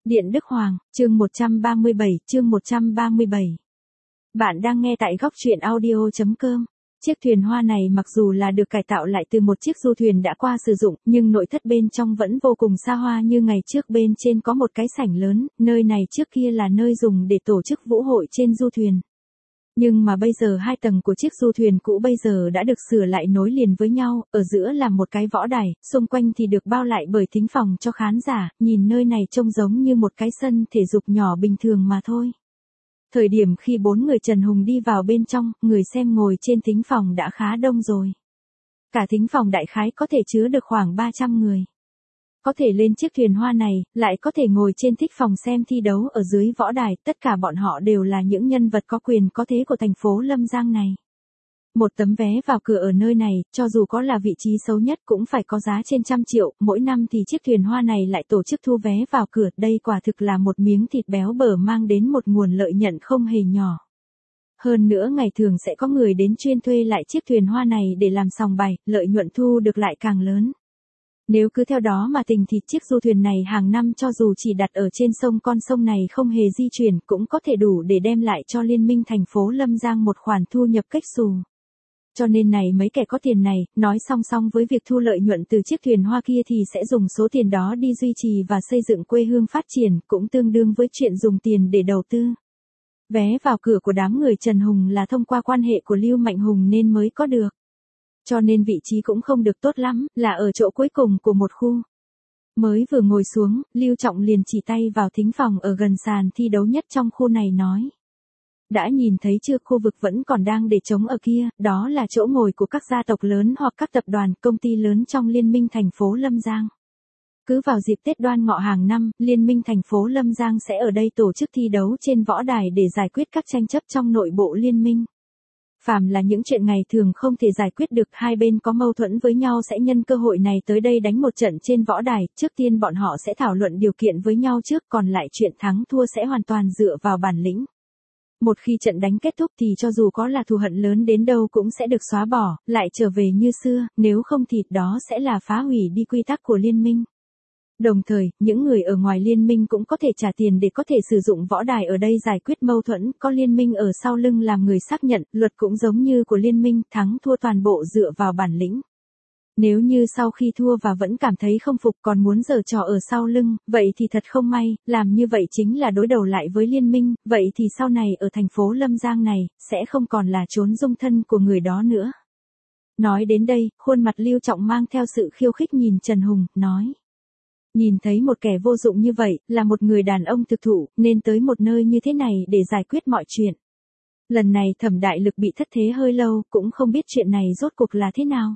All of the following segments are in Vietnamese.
Điện Đức Hoàng, chương 137. Bạn đang nghe tại góc truyện audio.com. Chiếc thuyền hoa này mặc dù là được cải tạo lại từ một chiếc du thuyền đã qua sử dụng, nhưng nội thất bên trong vẫn vô cùng xa hoa như ngày trước. Bên trên có một cái sảnh lớn, nơi này trước kia là nơi dùng để tổ chức vũ hội trên du thuyền. Nhưng mà bây giờ hai tầng của chiếc du thuyền cũ bây giờ đã được sửa lại nối liền với nhau, ở giữa là một cái võ đài, xung quanh thì được bao lại bởi thính phòng cho khán giả, nhìn nơi này trông giống như một cái sân thể dục nhỏ bình thường mà thôi. Thời điểm khi bốn người Trần Hùng đi vào bên trong, người xem ngồi trên thính phòng đã khá đông rồi. Cả thính phòng đại khái có thể chứa được khoảng 300 người. Có thể lên chiếc thuyền hoa này, lại có thể ngồi trên thích phòng xem thi đấu ở dưới võ đài, tất cả bọn họ đều là những nhân vật có quyền có thế của thành phố Lâm Giang này. Một tấm vé vào cửa ở nơi này, cho dù có là vị trí xấu nhất cũng phải có giá trên 100 triệu, mỗi năm thì chiếc thuyền hoa này lại tổ chức thu vé vào cửa, đây quả thực là một miếng thịt béo bở mang đến một nguồn lợi nhuận không hề nhỏ. Hơn nữa ngày thường sẽ có người đến chuyên thuê lại chiếc thuyền hoa này để làm sòng bài, lợi nhuận thu được lại càng lớn. Nếu cứ theo đó mà tình thì chiếc du thuyền này hàng năm cho dù chỉ đặt ở trên sông, con sông này không hề di chuyển cũng có thể đủ để đem lại cho Liên minh thành phố Lâm Giang một khoản thu nhập cách xù. Cho nên này mấy kẻ có tiền này, nói song song với việc thu lợi nhuận từ chiếc thuyền hoa kia thì sẽ dùng số tiền đó đi duy trì và xây dựng quê hương phát triển, cũng tương đương với chuyện dùng tiền để đầu tư. Vé vào cửa của đám người Trần Hùng là thông qua quan hệ của Lưu Mạnh Hùng nên mới có được. Cho nên vị trí cũng không được tốt lắm, là ở chỗ cuối cùng của một khu. Mới vừa ngồi xuống, Lưu Trọng liền chỉ tay vào thính phòng ở gần sàn thi đấu nhất trong khu này nói. Đã nhìn thấy chưa, khu vực vẫn còn đang để trống ở kia, đó là chỗ ngồi của các gia tộc lớn hoặc các tập đoàn, công ty lớn trong Liên minh thành phố Lâm Giang. Cứ vào dịp Tết Đoan Ngọ hàng năm, Liên minh thành phố Lâm Giang sẽ ở đây tổ chức thi đấu trên võ đài để giải quyết các tranh chấp trong nội bộ liên minh. Phàm là những chuyện ngày thường không thể giải quyết được, hai bên có mâu thuẫn với nhau sẽ nhân cơ hội này tới đây đánh một trận trên võ đài, trước tiên bọn họ sẽ thảo luận điều kiện với nhau trước, còn lại chuyện thắng thua sẽ hoàn toàn dựa vào bản lĩnh. Một khi trận đánh kết thúc thì cho dù có là thù hận lớn đến đâu cũng sẽ được xóa bỏ, lại trở về như xưa, nếu không thì đó sẽ là phá hủy đi quy tắc của liên minh. Đồng thời, những người ở ngoài liên minh cũng có thể trả tiền để có thể sử dụng võ đài ở đây giải quyết mâu thuẫn, có liên minh ở sau lưng làm người xác nhận, luật cũng giống như của liên minh, thắng thua toàn bộ dựa vào bản lĩnh. Nếu như sau khi thua và vẫn cảm thấy không phục còn muốn giở trò ở sau lưng, vậy thì thật không may, làm như vậy chính là đối đầu lại với liên minh, vậy thì sau này ở thành phố Lâm Giang này, sẽ không còn là chốn dung thân của người đó nữa. Nói đến đây, khuôn mặt Lưu Trọng mang theo sự khiêu khích nhìn Trần Hùng, nói. Nhìn thấy một kẻ vô dụng như vậy, là một người đàn ông thực thụ, nên tới một nơi như thế này để giải quyết mọi chuyện. Lần này Thẩm Đại Lực bị thất thế hơi lâu, cũng không biết chuyện này rốt cuộc là thế nào.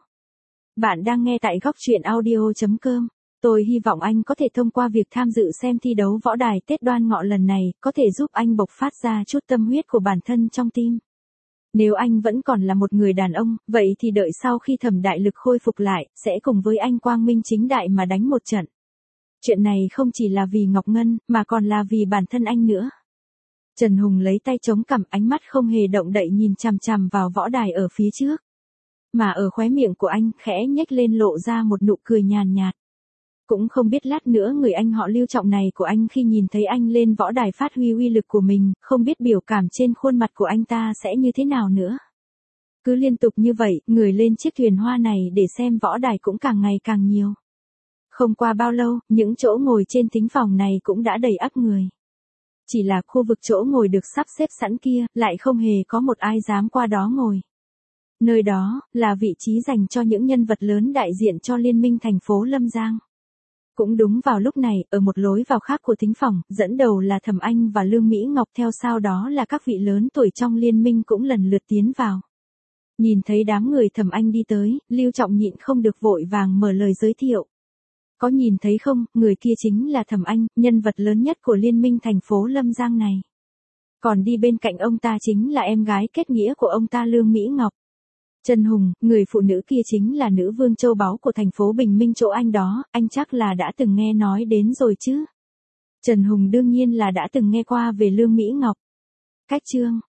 Bạn đang nghe tại góc truyện audio.com. Tôi hy vọng anh có thể thông qua việc tham dự xem thi đấu võ đài Tết Đoan Ngọ lần này, có thể giúp anh bộc phát ra chút tâm huyết của bản thân trong tim. Nếu anh vẫn còn là một người đàn ông, vậy thì đợi sau khi Thẩm Đại Lực khôi phục lại, sẽ cùng với anh quang minh chính đại mà đánh một trận. Chuyện này không chỉ là vì Ngọc Ngân, mà còn là vì bản thân anh nữa. Trần Hùng lấy tay chống cằm, ánh mắt không hề động đậy nhìn chằm chằm vào võ đài ở phía trước. Mà ở khóe miệng của anh khẽ nhếch lên lộ ra một nụ cười nhàn nhạt. Cũng không biết lát nữa người anh họ Lưu Trọng này của anh khi nhìn thấy anh lên võ đài phát huy uy lực của mình, không biết biểu cảm trên khuôn mặt của anh ta sẽ như thế nào nữa. Cứ liên tục như vậy, người lên chiếc thuyền hoa này để xem võ đài cũng càng ngày càng nhiều. Không qua bao lâu, những chỗ ngồi trên thính phòng này cũng đã đầy ắp người. Chỉ là khu vực chỗ ngồi được sắp xếp sẵn kia, lại không hề có một ai dám qua đó ngồi. Nơi đó, là vị trí dành cho những nhân vật lớn đại diện cho Liên minh thành phố Lâm Giang. Cũng đúng vào lúc này, ở một lối vào khác của thính phòng, dẫn đầu là Thẩm Anh và Lương Mỹ Ngọc, theo sau đó là các vị lớn tuổi trong liên minh cũng lần lượt tiến vào. Nhìn thấy đám người Thẩm Anh đi tới, Lưu Trọng nhịn không được vội vàng mở lời giới thiệu. Có nhìn thấy không, người kia chính là Thẩm Anh, nhân vật lớn nhất của Liên minh thành phố Lâm Giang này. Còn đi bên cạnh ông ta chính là em gái kết nghĩa của ông ta Lương Mỹ Ngọc. Trần Hùng, người phụ nữ kia chính là nữ vương châu báu của thành phố Bình Minh chỗ anh đó, anh chắc là đã từng nghe nói đến rồi chứ. Trần Hùng đương nhiên là đã từng nghe qua về Lương Mỹ Ngọc. Cách chương